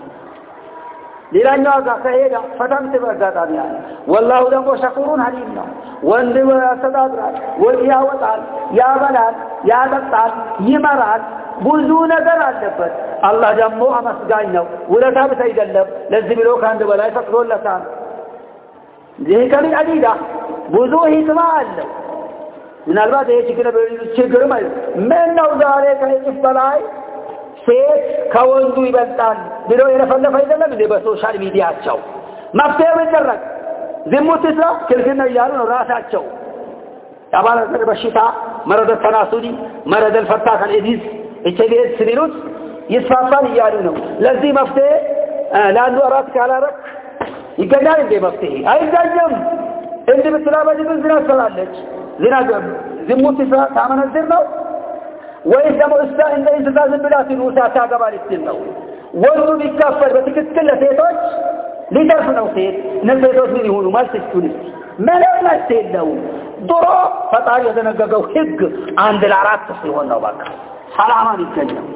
ሌላኛው ጋር ከሄዳ ፈታም ተበጋጣሚ አለ والله ደግሞ ሸኩሩን ሐሊም ነው ወንድ ያስተዳድራል ወይ ያወጣል ያበላል ያጠጣል ይመራል ብዙ ነገር አለበት አላህ ደግሞ አመስጋኝ ነው ወለታ በተይደለም ለዚህ ብሎ ካንድ በላይ ፈቅዶለታል ይሄ ከምን አዲዳ ብዙ ሂክማ አለ ምናልባት ይሄ ችግር ማለት ምን ነው ዛሬ ከይፍ በላይ ሴት ከወንዱ ይበልጣል ብሎ የለፈለፈ አይደለም እንደ በሶሻል ሚዲያቸው መፍትሄው ይደረግ ዝሙት ስራ ክልክል ነው ያሉ ነው ራሳቸው ያባለ በሽታ መረደ ተናሱዲ መረደ الفتاح الإديس እቸሌት ሲሉት ይስፋፋል ይያሉ ነው ለዚህ መፍትሄ ለአንዱ አራት ካላረክ ይገኛል እንደ መፍትሄ አይገኝም እንደ በተላበጅ ዝና ሰላለች ዝና ዝሙት ስራ ታመነዝር ነው ወይስ ደግሞ እንደ እንስሳ ዝምብላት ነው ታጋባለች ነው ወንዱ ቢካፈል በትክክል ለሴቶች ሊደርስ ነው ሴት ነሴቶች ምን ይሆኑ ማለት ነው መለማት ነው ድሮ ፈጣሪ የደነገገው ህግ አንድ ለአራት ሲሆን ነው በቃ ሰላማን ይገኛል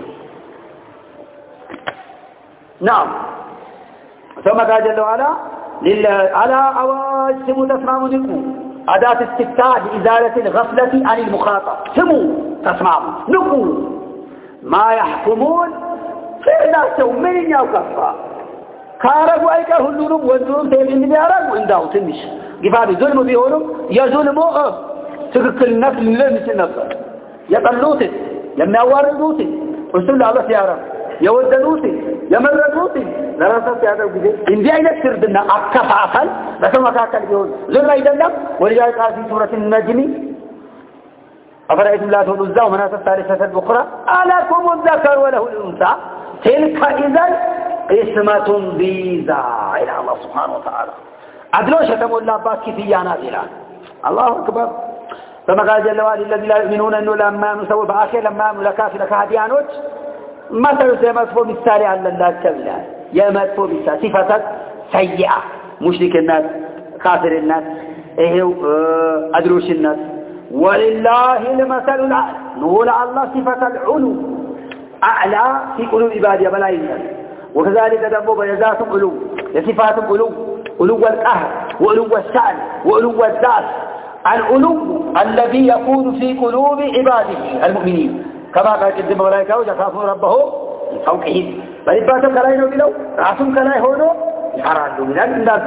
نعم ثم قال جل وعلا على أواج سمو تسمعوا نكو أداة استفتاء لإزالة الغفلة عن المخاطب سمو تسمعوا نكو ما يحكمون فإذا سووا من يوكفا كاربوا أيك هلونهم وانزلهم تيبين بيارهم وإنداو تنش قفابي ظلم بيهونهم يظلموا تذكر النفس للمس النفس يطلوتي لما يواردوتي رسول الله سيارة يودنوتي يمردوتي لرسالة هذا الجزء إن دي عينك سردنا أكفافل بس ما كاكل بيهون ظلم أيضا ولذلك قال في سورة النجم أفرأيتم لا تقولوا الزا ومناة الثالثة الأخرى ألكم الذكر وله الأنثى تلك إذن قسمة ضيزى إلى الله سبحانه وتعالى عدلوا شتموا الله باس كفيانا إلى الله أكبر فما قال جل وعلا الذي لا يؤمنون أنه لما نسوي بآخر لما نلكافي لك هديانوች مثل سيمتفو بالتالي على الله كبلا يمتفو بالتالي صفة سيئة مشرك الناس كافر الناس إيهو أدروش الناس ولله المثل الأعلى نقول الله صفة العلو أعلى في قلوب عبادي بلا الناس وكذلك دمو بيزات علو لصفات علو علو القهر وعلو الشأن وعلو الذات العلو الذي يكون في قلوب عباده المؤمنين كما قال قدم ملائكه يخافون ربه من فوقهم فإباتهم كلا ينو رأسهم كلا يهونوا يحرادوا من الإنسان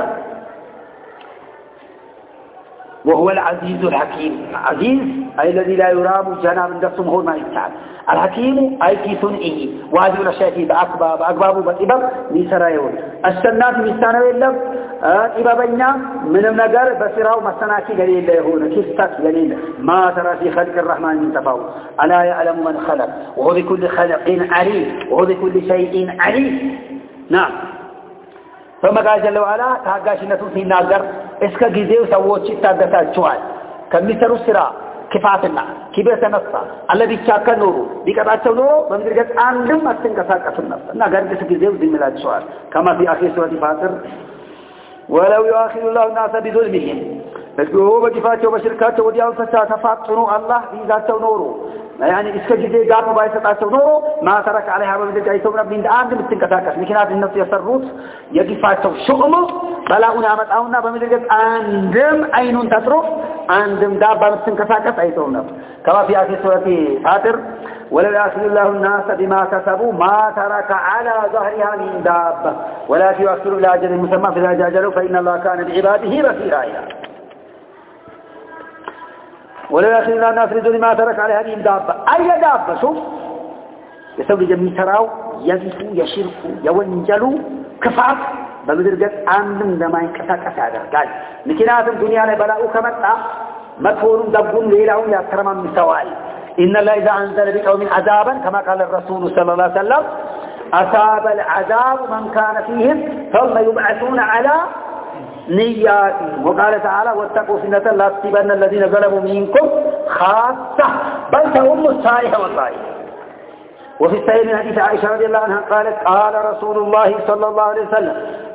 وهو العزيز الحكيم عزيز أي الذي لا يرام جناب دسم هو ما يتعب الحكيم أي في صنعه واجب الأشياء بأقباب بطبب ميسرايون السنات ميسانوي اللب إبابينا من النقر بسراو مسناكي قليل يهون كستات قليل ما ترى في خلق الرحمن من تفاوت ألا يعلم من خلق وهو بكل خلق عليم وهو بكل شيء عليم نعم ثم قال جل وعلا تاغاشنته ሲናገር እስከ ጊዜው ሰዎች ይታገሳቸዋል ከሚሰሩ ስራ ክፋትና ክብር ተነሳ الذي ቻከኖሩ ቢቀጣቸው ኖሮ በምድር ገጽ አንድም አትንቀሳቀስም ነበር እና ገርግስ ጊዜው ዝምላቸዋል كما في اخر سوره فاطر ولو يؤاخذ الله الناس بظلمهم فهو بجفاته وبشركاته ودياو تفاطنوا الله يذاتو نورو يعني اسكو ጊዜ ጋር ባይሰጣቸው ኖሮ ما ترك عليها በምድር ገጽ من አንድ ምትንቀሳቀስ ምክንያት እነሱ የሰሩት የግፋቸው ሹም በላኡን ያመጣውና በምድር ገጽ አንድም አይኑን ተጥሮ عندم دابة متنكساكس أيتهم كما في آخر سورة فاطر ولو يأخذ الله الناس بما كسبوا ما ترك على ظهرها من دابة ولكن يؤخر إلى أجل مسمى فإذا جاء أجله فإن الله كان بعباده بصيرا ولو يأخذ الله الناس بظلم ما ترك عليها من دابة أي دابة شوف يسوي جميع تراو يزفوا يشركوا يونجلوا كفاف በምድር ገጽ አንድም እንደማይንቀሳቀስ ያደርጋል ምክንያቱም ዱንያ ላይ በላኡ ከመጣ መጥፎውን ደጉን ሌላውን ያስተረማምሰዋል ان الله اذا انزل بقوم عذابا كما قال الرسول صلى الله عليه وسلم اصاب العذاب من كان فيهم ثم يبعثون على نياتهم وقال تعالى واتقوا فتنة لا تصيبن الذين ظلموا منكم خاصة بل تهم الصالح والله وفي السيد من حديث عائشة رضي الله عنها قالت قال رسول الله صلى الله عليه وسلم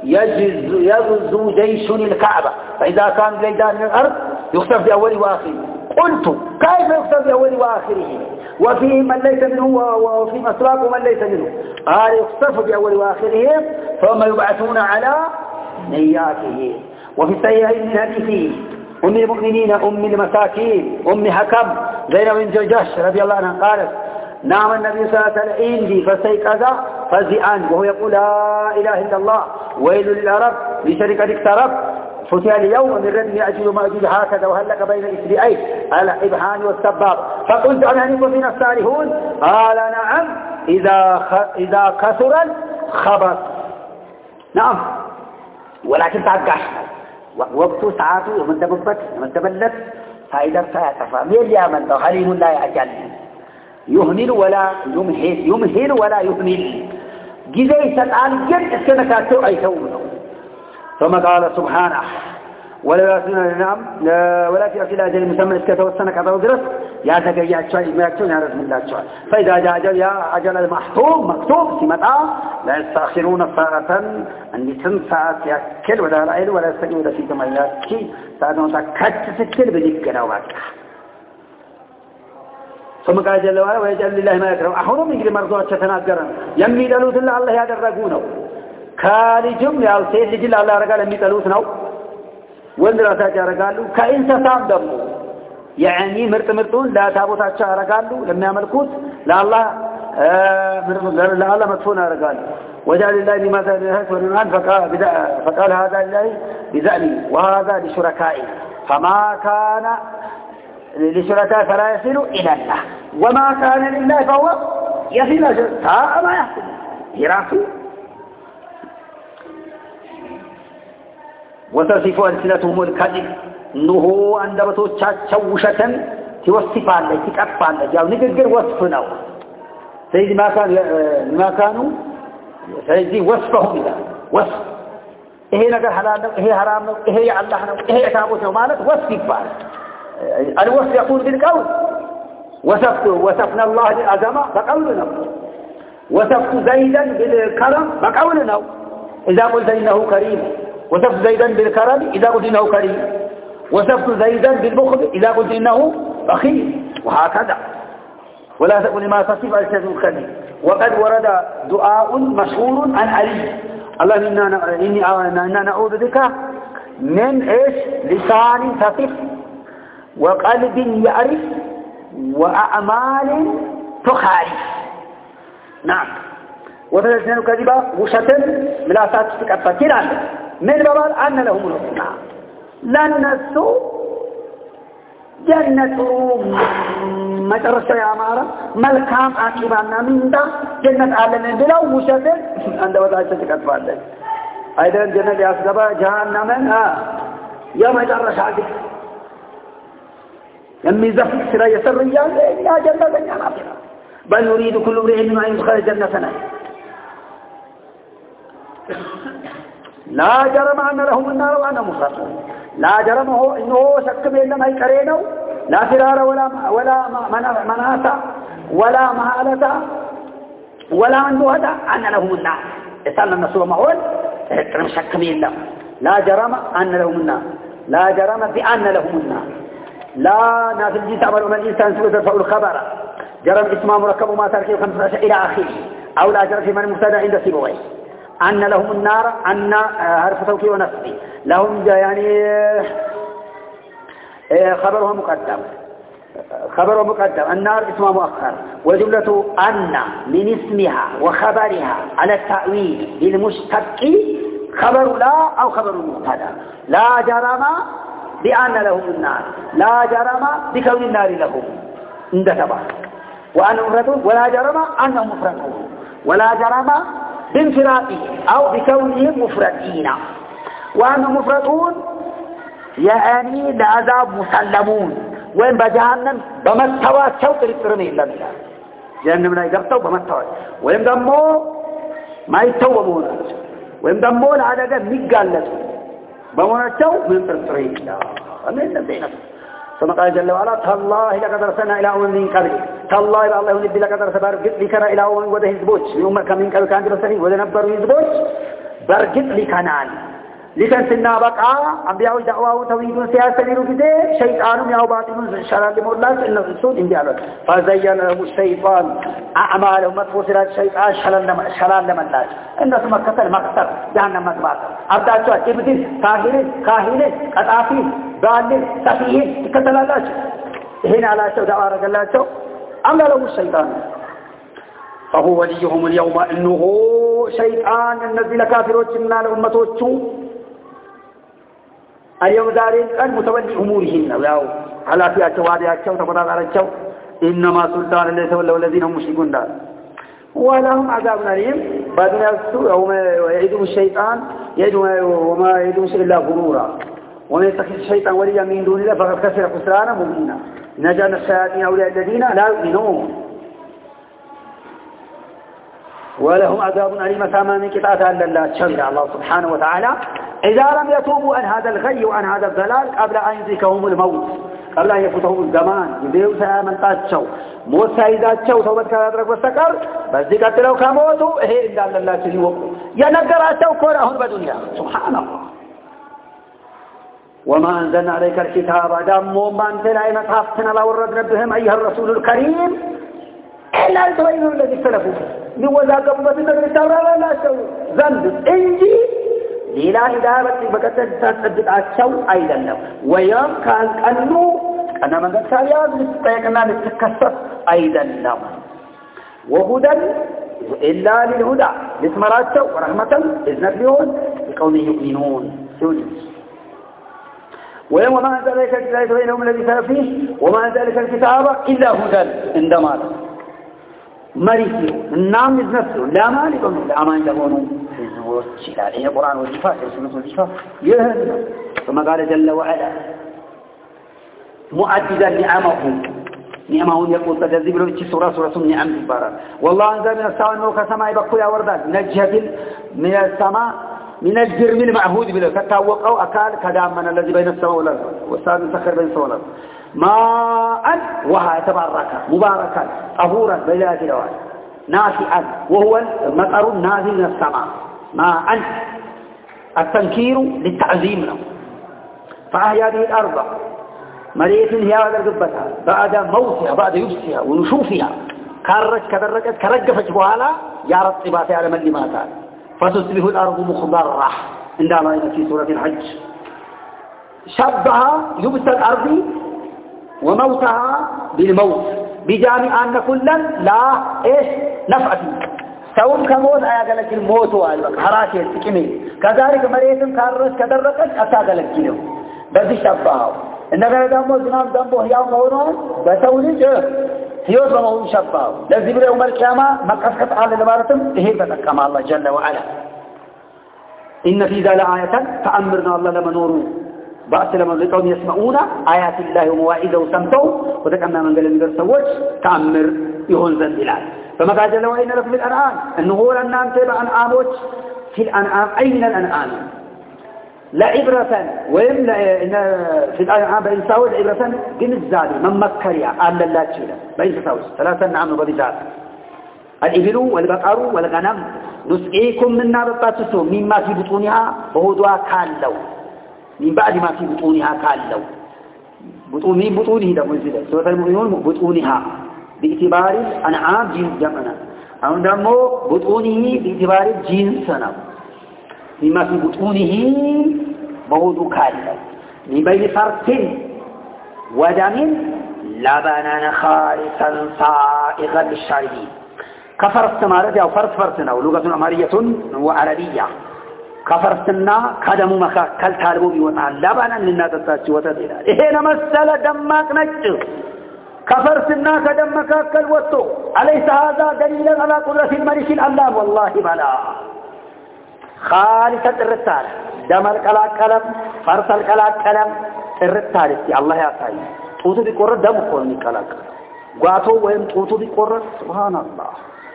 يغزو جيش الكعبة فإذا كان بليدان من الأرض يخسف بأول وآخره قلت كيف يخسف بأول وآخره وفيه من ليس منه وفي مسراق من ليس منه قال يخسف بأول وآخره ثم يبعثون على نياته وفي السيد من حديث أم المؤمنين أم المساكين أم حكم زينب بنت جحش رضي الله عنها قالت نام النبي صلى الله عليه وسلم عندي فاستيقظ فزعا وهو يقول لا إله إلا الله ويل للعرب بشركة اقترب فتح اليوم من ردم يأجل ومأجل هكذا وهلك بين الإسرائيل على إبهان والسباب فقلت أنا هنكم فينا الصالحون قال نعم إذا كثر الخبر نعم ولكن تعقش وقت ساعته من تبلت فإذا سيتفى مين يعمل خليل لا يعجل يهمل ولا يمهل ولا يهمل جزي ستعال جد السنكاتو أي ثومه ثم قال سبحانه ولا يأتون لنعم ولا في أكل أجل مسمى إسكته السنكاتو درس يا تقيا شوي ما يكتون يا رسم الله شوي فإذا جاء أجل يا أجل المحطوب مكتوب سمتا لا يستأخرون ساعة أن ساعة يأكل ولا رأيل ولا يستقيم في كميات كي ساعة تكت ستل بذكنا وبكنا ثم قال جل وعلا ويجعل لله ما يكرم أحوالهم يجري مرضوات تتناقرا يمي دلوت الله الله يدرقونه كالجم يا سيد لجل الله رقال يمي دلوتنا والدراسات رقالوا كإنسان دمه يعني مرتون لا تابوتات رقالوا لما يملكوت لا الله لا الله مدفونا رقالوا وجعل لله لما ذلك ونمان فقال هذا لله بذألي وهذا لشركائي فما كان لشركاء فلا يصل إلى الله وما كان لله فهو يصل ساء ما يحصل يراسو وتصف ألسنتهم الكذب إنه عندما تشوشة توصف عليه تكأف عليه جاو نقدر وصفنا سيدي ما كانوا سيدي وصفهم إذا وصف إيه نقر حلال إيه حرام إيه الله إيه تعبوته مالك وصف فعل الوصف يقول بالقول وصفنا الله بالعظمة بقولنا وصفت زيدا بالكرم بقولنا إذا قلت إنه كريم وصفت زيدا بالكرم إذا قلت إنه كريم وصفت زيدا بالبخل إذا قلت إنه بخيل وهكذا ولا تقل ما تصف ألسنة الكذب وقد ورد دعاء مشهور عن علي اللهم إنا نعوذ بك من إيش لسان تصف وقلب يعرف وأعمال تخالف نعم وتلسنوا كذبا وشتم ملاسات تكفكر عنه من بابال أن لهم الحسنى لن نسوا جنة مجرسة يا مارا ملكام عاقبانا من دا جنة عالمين بلا وشتم عند وضعت تكفر عنه أيضا جنة ياسقبا جهنم يا مجرس عاقب يمي زفك سرا يسر رجال يا جنة يا نافرة بل يريد كل امرئ منهم أن يدخل جنة لا جرم أن لهم النار وأنهم مفرطون لا جرم هو إنه شك بينما يكرينه لا فرار ولا مناسة ولا مهالة ولا عنده أن لهم النار يسأل النسوة معول ترم شك بينهم لا جرم أن لهم النار لا جرم بأن لهم النار لا نافل جيس عملوا من الإنسان سوى ترفعوا الخبر جرم اسمه مركب ما تركيه 15 إلى آخره أو لا جرم في من المبتدا عند سيبويه أن لهم النار أن حرف توكيد ونصب لهم يعني خبرها مقدم النار اسمها مؤخر وجملة أن من اسمها وخبرها على التأويل للمشتق خبر لا أو خبر مبتدا لا جرم بأن لهم النار لا جرم بكون النار لهم عند تبع وأن مفردون ولا جرم أنهم مفردون ولا جرم بانفراده أو بكونهم مفردين وأنهم مفردون يعني لعذاب مسلمون وين بجهنم بمستوى شوط الترمي إلا بالله جهنم لا يقبطوا بمستوى وين دمو ما يتوبون وين دمو العدد مقالة بمونتو من ترمي الله أمين الدينة ثم قال جل وعلا تالله لقد أرسلنا إلى أمم من قبلك تالله إلى الله ينبي لقد أرسل ذكر إلى أمم وده يزبوج من أمة كم من قبل كان جرسلين وده نبروا يزبوج برقت لكنان لتنسنا بقى أنبياء دعوة وتوحيد سياسة لرجده شيطانهم يا باطل شرع لمولاك إنه رسول إنبياء فزين لهم الشيطان أعمالهم مدفوسرة الشيطان شلال لمن لاج إن ثم كسر مكسر جهنم مدبات أبدا سوى إبدين كاهين قطافي ضالين سفيهين كسر لاج هنا على شو دعوة رجل الله شو أمر لهم الشيطان فهو وليهم اليوم إنه شيطان النزل كافرون من الأمة اليوم دارين أن متولي أمورهن وياو على فئة وادياتهم تفضل على الشو إنما سلطان الذي تولوا الذين هم مشركون دار ولهم عذاب أليم بعدين يعيدهم الشيطان وما يعيدهم إلا غرورا ومن يتخذ الشيطان وليا من دون الله فقد خسر خسرانا مبينا نجانا الشياطين أولياء الذين لا يؤمنون ولهم عذاب أليم ثمان قطعة أن الله شرع الله سبحانه وتعالى إذا لم يتوبوا عن هذا الغي وعن هذا الضلال قبل أن يدركهم الموت قبل أن يفوتهم الزمان يبيعوا سيامن تاتشوا موت سيداتشوا توبت كذلك والسكر بس دي قتلوا كموتوا إيه إلا الله تليوكوا ينقراتوا كورهم بدنيا سبحان الله وما أنزلنا عليك الكتاب دموا من تلعي مصحفتنا لورد بهم أيها الرسول الكريم إلا أن تبينوا الذي اختلفوا من وذاك أمتنا بالتوراة لا سووا ذنب إنجي ሌላ ሂዳበት በቀጥታ ተሰጥት አቸው አይደለም ወያም ካልቀኑ ቀና መንገታሪያ ልትጠየቅና ልትከሰስ አይደለም ወሁደን ኢላ للهدى ልትመራቸው ወራህመተን እዝነት ሊሆን የቀውም ይؤمنون ሲል وما ذلك الكتاب بينهم الذي فيه وما ذلك الكتاب إلا هدى عندما مريض النام نفسه لا مالك من الأمان لهونه وشلال هي قرآن والشفاء يسمى الشفاء يهد ثم قال جل وعلا مؤددا نعمه يقول تجذب له سورة النعم البارة والله أنزل من السماء النور كسماء بقول يا وردان نجهد من السماء من الجرم المعهود بله كتاوقوا أكال كدامنا الذي بين السماء والأرض والسماء مسخر بين السماء والأرض ماء وها تباركا مباركا طهورا بلا جلوان نافعا وهو المطر نازل من السماء ماء التنكير للتعظيم له فأحيا به الأرض مريت هي هذا الجبتها بعد موتها بعد يبسها ونشوفها كرجفت بوالا يا رطبات على من لماتا فتصبح الأرض مخضرة عندما في سورة الحج شبه يبس الأرض وموتها بالموت بجامع أن كلا لا إيش نفعة سوم كموت أياك الموت والبك حراشة كمي كذلك مريتم كارس كدرقت أتاك لك له بس شبهه إنما دمو زنام دمو هيام مورون بسولي هيوز بمهون شبهه لازم يوم القيامة مقصد على الإمارتم إهبتك كما الله جل وعلا إن في ذلك آية تأمرنا الله لما نورو بعث لما لقوم يسمعون آيات الله ومواعظه وسمتوا وتكمنا من قال المدر سوج تأمر يهون ذا الدلال فما قال جل وعلا لكم الأنعام أنه هو الأنعام تبع أنعاموش في الأنعام أين الأنعام لعبرة وإن في الآية عام بإنساوي لعبرة جن الزادي من مكريا على الله تشيله بإنساوي ثلاثة نعم وبذات الإبل والبقر والغنم نسقيكم من نار الطاسو مما في بطونها وهدوا كالو من بعد ما في بطونها كالو بطونه ده منزله سورة المؤمنون بطونها باعتبار الأنعام جنس جمعنا أو دمو بطونه باعتبار جنسنا مما في بطونه موضو كالو من بين فرث ودم لبنا خالصا صائغا للشاربين كفرت مالتي أو فرثنا ولغة عمرية وعربية كفرتنا كدم مكاكل تالبو بيونا لبنا لنا تتاتي وتدينا إهنا مسألة دمك نجر كفرتنا كدم مكاكل وطو أليس هذا دليلا على قدرة الملك الألام والله بلا خالصة الرسالة دم الكلاك كلام فرس الكلاك كلام الرسالة الله يعطي توتو بيقرر دم قولني كلاك قاتو وهم توتو بيقرر سبحان الله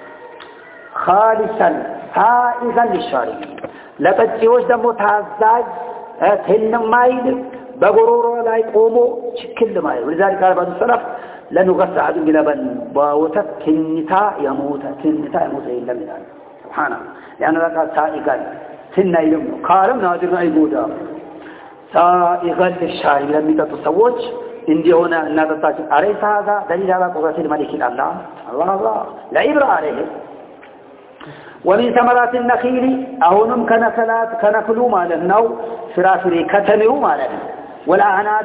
خالصا سائغا للشاربين لتجيوش دمو تهزاج تنمايد بغرورو لا يقومو شكل مايد ولذلك قال بعض السلف لنغسى أحد بلبن باوتت كنتا يموت إلا من ذلك سبحانه لأن ذلك سائغا سنة يلمنو قالم نادرنا يقودا سائغا للشاربين لم يتتصوج إندي هنا نادرتاج أليس هذا دليل على قدرة الملك الله الله لا عبرة عليه ومن ثمرات النخيل أهونم كنفلو مالناو فرافري كتمرو مالنا والأعناب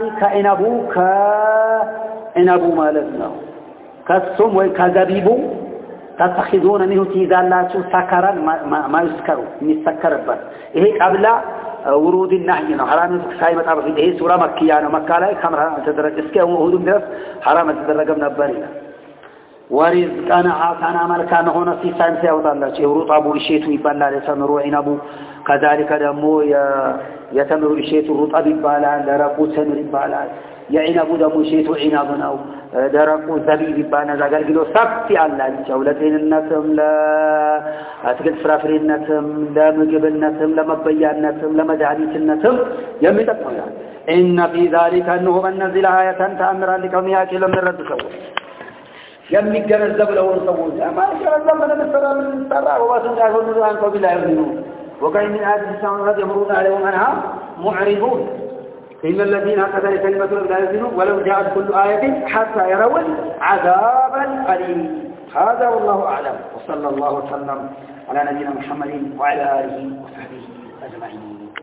كعنبو مالناو كالسم وكذبيبو تتخذون منه تيزالاتو سكرا ما يسكروا يسكر بس إيه قبل ورود النهي حرام سايمة أبغي إيه سورة مكية مكة لا كم تدرج إسكا وهودم درس حرام تدرج من البرية ورزقنا حسنا ملكنا هنا في ساينس يوضع يورط أبو الشيتو يبالا يتمروا عنبو كذلك دمو يتمروا الشيتو رطب يبالا درقو تمر يبالا يعنبو دمو الشيتو عنبنا درقو زبيب يبالا زاقل قلو سبتي الله جولتين النتم لا أتقل فرافر النتم لا مجب النتم لا مبيا النتم لا مدعليت النتم يمتقوا يعني إن في ذلك أنه من نزل آية تأمرا لكم يأكل من رد سوء يمجنزب له الصوت ما يجنزب من السلام السراء وباسم يقولون عنك بلا يؤمنون وكأن من هذه السماوات يمرون عليهم عنها معرضون إن الذين هكذا كلمة لا يؤمنون ولو جاءت كل آية حتى يروا عذاب أليم هذا والله أعلم وصلى الله وسلم على نبينا محمد وعلى آله وصحبه أجمعين